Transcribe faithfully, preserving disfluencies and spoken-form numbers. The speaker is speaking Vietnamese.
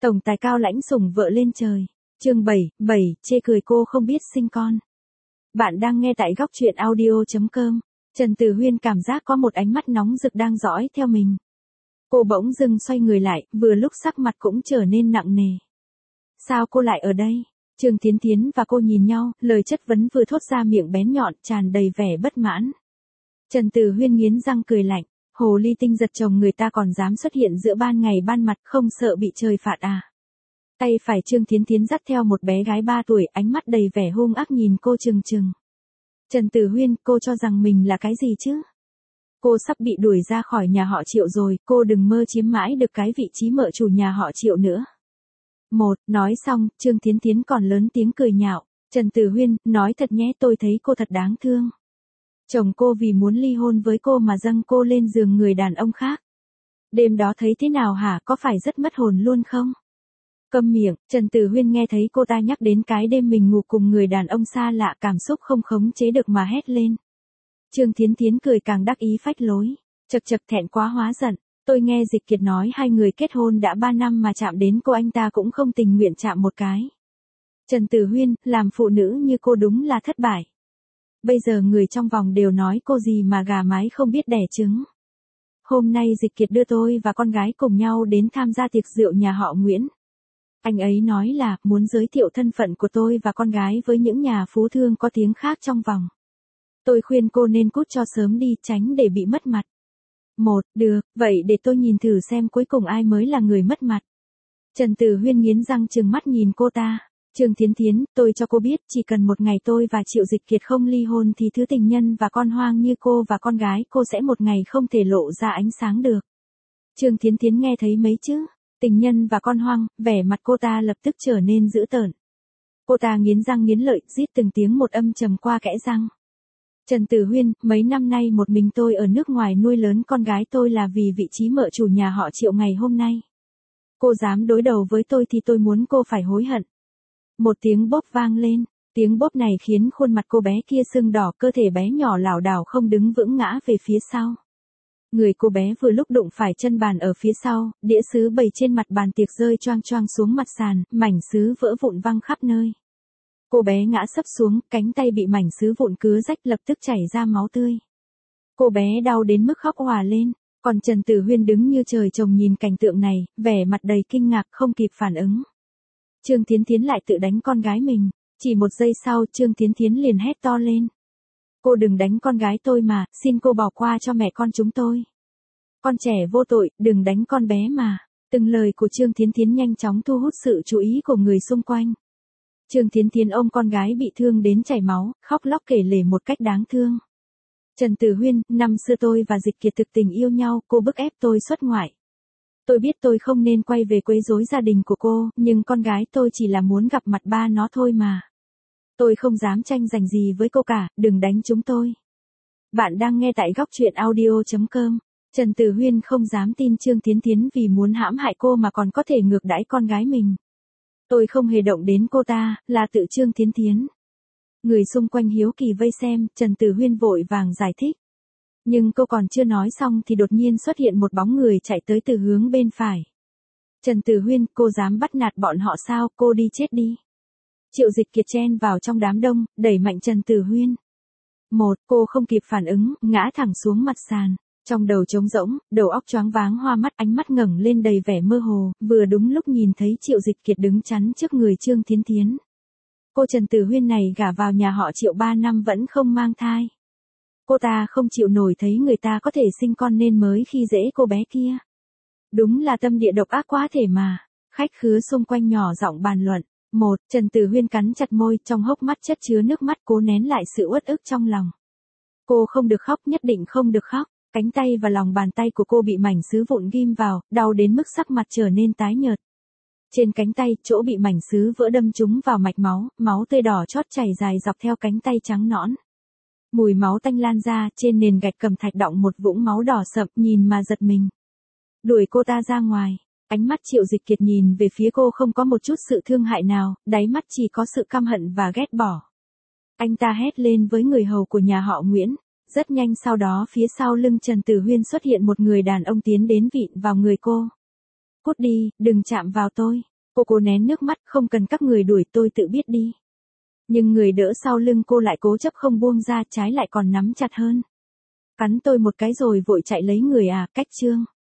Tổng tài cao lãnh sủng vợ lên trời. Chương bảy, bảy, chê cười cô không biết sinh con. Bạn đang nghe tại góc truyện audio chấm com. Trần Tử Huyên cảm giác có một ánh mắt nóng rực đang dõi theo mình. Cô bỗng dưng xoay người lại, vừa lúc sắc mặt cũng trở nên nặng nề. Sao cô lại ở đây? Trương Thiến Thiến và cô nhìn nhau, lời chất vấn vừa thốt ra miệng bén nhọn, tràn đầy vẻ bất mãn. Trần Tử Huyên nghiến răng cười lạnh, hồ ly tinh giật chồng người ta còn dám xuất hiện giữa ban ngày ban mặt, không sợ bị trời phạt à? Tay phải Trương Thiến Thiến dắt theo một bé gái ba tuổi, ánh mắt đầy vẻ hung ác nhìn cô trừng trừng. Trần Tử Huyên, cô cho rằng mình là cái gì chứ? Cô sắp bị đuổi ra khỏi nhà họ Triệu rồi, cô đừng mơ chiếm mãi được cái vị trí mợ chủ nhà họ Triệu nữa. Một, nói xong, Trương Thiến Thiến còn lớn tiếng cười nhạo. Trần Tử Huyên, nói thật nhé, tôi thấy cô thật đáng thương. Chồng cô vì muốn ly hôn với cô mà dâng cô lên giường người đàn ông khác. Đêm đó thấy thế nào hả, có phải rất mất hồn luôn không? Câm miệng, Trần Tử Huyên nghe thấy cô ta nhắc đến cái đêm mình ngủ cùng người đàn ông xa lạ, cảm xúc không khống chế được mà hét lên. Trương Thiến Thiến cười càng đắc ý phách lối. Chật chật, thẹn quá hóa giận. Tôi nghe Dịch Kiệt nói hai người kết hôn đã ba năm mà chạm đến cô anh ta cũng không tình nguyện chạm một cái. Trần Tử Huyên, làm phụ nữ như cô đúng là thất bại. Bây giờ người trong vòng đều nói cô gì mà gà mái không biết đẻ trứng. Hôm nay Dịch Kiệt đưa tôi và con gái cùng nhau đến tham gia tiệc rượu nhà họ Nguyễn. Anh ấy nói là muốn giới thiệu thân phận của tôi và con gái với những nhà phú thương có tiếng khác trong vòng. Tôi khuyên cô nên cút cho sớm đi, tránh để bị mất mặt. Một, được, vậy để tôi nhìn thử xem cuối cùng ai mới là người mất mặt. Trần Tử Huyên nghiến răng trừng mắt nhìn cô ta. Trương Thiến Thiến, tôi cho cô biết, chỉ cần một ngày tôi và Triệu Dịch Kiệt không ly hôn thì thứ tình nhân và con hoang như cô và con gái cô sẽ một ngày không thể lộ ra ánh sáng được. Trương Thiến Thiến nghe thấy mấy chứ? Tình nhân và con hoang, vẻ mặt cô ta lập tức trở nên dữ tợn. Cô ta nghiến răng nghiến lợi, rít từng tiếng một âm trầm qua kẽ răng. Trần Tử Huyên, mấy năm nay một mình tôi ở nước ngoài nuôi lớn con gái tôi là vì vị trí mợ chủ nhà họ Triệu ngày hôm nay. Cô dám đối đầu với tôi thì tôi muốn cô phải hối hận. Một tiếng bốp vang lên, tiếng bốp này khiến khuôn mặt cô bé kia sưng đỏ, cơ thể bé nhỏ lảo đảo không đứng vững ngã về phía sau. Người cô bé vừa lúc đụng phải chân bàn ở phía sau, đĩa sứ bày trên mặt bàn tiệc rơi choang choang xuống mặt sàn, mảnh sứ vỡ vụn văng khắp nơi. Cô bé ngã sấp xuống, cánh tay bị mảnh sứ vụn cứa rách lập tức chảy ra máu tươi. Cô bé đau đến mức khóc òa lên, còn Trần Tử Huyên đứng như trời trồng nhìn cảnh tượng này, vẻ mặt đầy kinh ngạc không kịp phản ứng. Trương Thiến Thiến lại tự đánh con gái mình, chỉ một giây sau Trương Thiến Thiến liền hét to lên. Cô đừng đánh con gái tôi mà, xin cô bỏ qua cho mẹ con chúng tôi. Con trẻ vô tội, đừng đánh con bé mà. Từng lời của Trương Thiến Thiến nhanh chóng thu hút sự chú ý của người xung quanh. Trương Thiến Thiến ôm con gái bị thương đến chảy máu, khóc lóc kể lể một cách đáng thương. Trần Tử Huyên, năm xưa tôi và Dịch Kiệt thực tình yêu nhau, cô bức ép tôi xuất ngoại. Tôi biết tôi không nên quay về quấy rối gia đình của cô, nhưng con gái tôi chỉ là muốn gặp mặt ba nó thôi mà. Tôi không dám tranh giành gì với cô cả, đừng đánh chúng tôi. Bạn đang nghe tại góc truyện audio chấm com. Trần Tử Huyên không dám tin Trương Thiến Thiến vì muốn hãm hại cô mà còn có thể ngược đãi con gái mình. Tôi không hề động đến cô ta, là tự Trương Thiến Thiến. Người xung quanh hiếu kỳ vây xem, Trần Tử Huyên vội vàng giải thích. Nhưng cô còn chưa nói xong thì đột nhiên xuất hiện một bóng người chạy tới từ hướng bên phải. Trần Tử Huyên, cô dám bắt nạt bọn họ sao, cô đi chết đi. Triệu Dịch Kiệt chen vào trong đám đông, đẩy mạnh Trần Tử Huyên. Một, cô không kịp phản ứng, ngã thẳng xuống mặt sàn. Trong đầu trống rỗng, đầu óc choáng váng hoa mắt, ánh mắt ngẩng lên đầy vẻ mơ hồ, vừa đúng lúc nhìn thấy Triệu Dịch Kiệt đứng chắn trước người Trương Thiến Thiến. Cô Trần Tử Huyên này gả vào nhà họ Triệu ba năm vẫn không mang thai. Cô ta không chịu nổi thấy người ta có thể sinh con nên mới khi dễ cô bé kia. Đúng là tâm địa độc ác quá thể mà. Khách khứa xung quanh nhỏ giọng bàn luận. Một, Trần Tử Huyên cắn chặt môi, trong hốc mắt chất chứa nước mắt, cố nén lại sự uất ức trong lòng. Cô không được khóc, nhất định không được khóc. Cánh tay và lòng bàn tay của cô bị mảnh sứ vụn ghim vào, đau đến mức sắc mặt trở nên tái nhợt. Trên cánh tay, chỗ bị mảnh sứ vỡ đâm trúng vào mạch máu, máu tươi đỏ chót chảy dài dọc theo cánh tay trắng nõn. Mùi máu tanh lan ra, trên nền gạch cẩm thạch đọng một vũng máu đỏ sậm, nhìn mà giật mình. Đuổi cô ta ra ngoài, ánh mắt Triệu Dịch Kiệt nhìn về phía cô không có một chút sự thương hại nào, đáy mắt chỉ có sự căm hận và ghét bỏ. Anh ta hét lên với người hầu của nhà họ Nguyễn. Rất nhanh sau đó phía sau lưng Trần Tử Huyên xuất hiện một người đàn ông tiến đến vịn vào người cô. Cút đi, đừng chạm vào tôi. Cô cố nén nước mắt, không cần các người đuổi, tôi tự biết đi. Nhưng người đỡ sau lưng cô lại cố chấp không buông ra, trái lại còn nắm chặt hơn. Cắn tôi một cái rồi vội chạy lấy người à, cách Trương.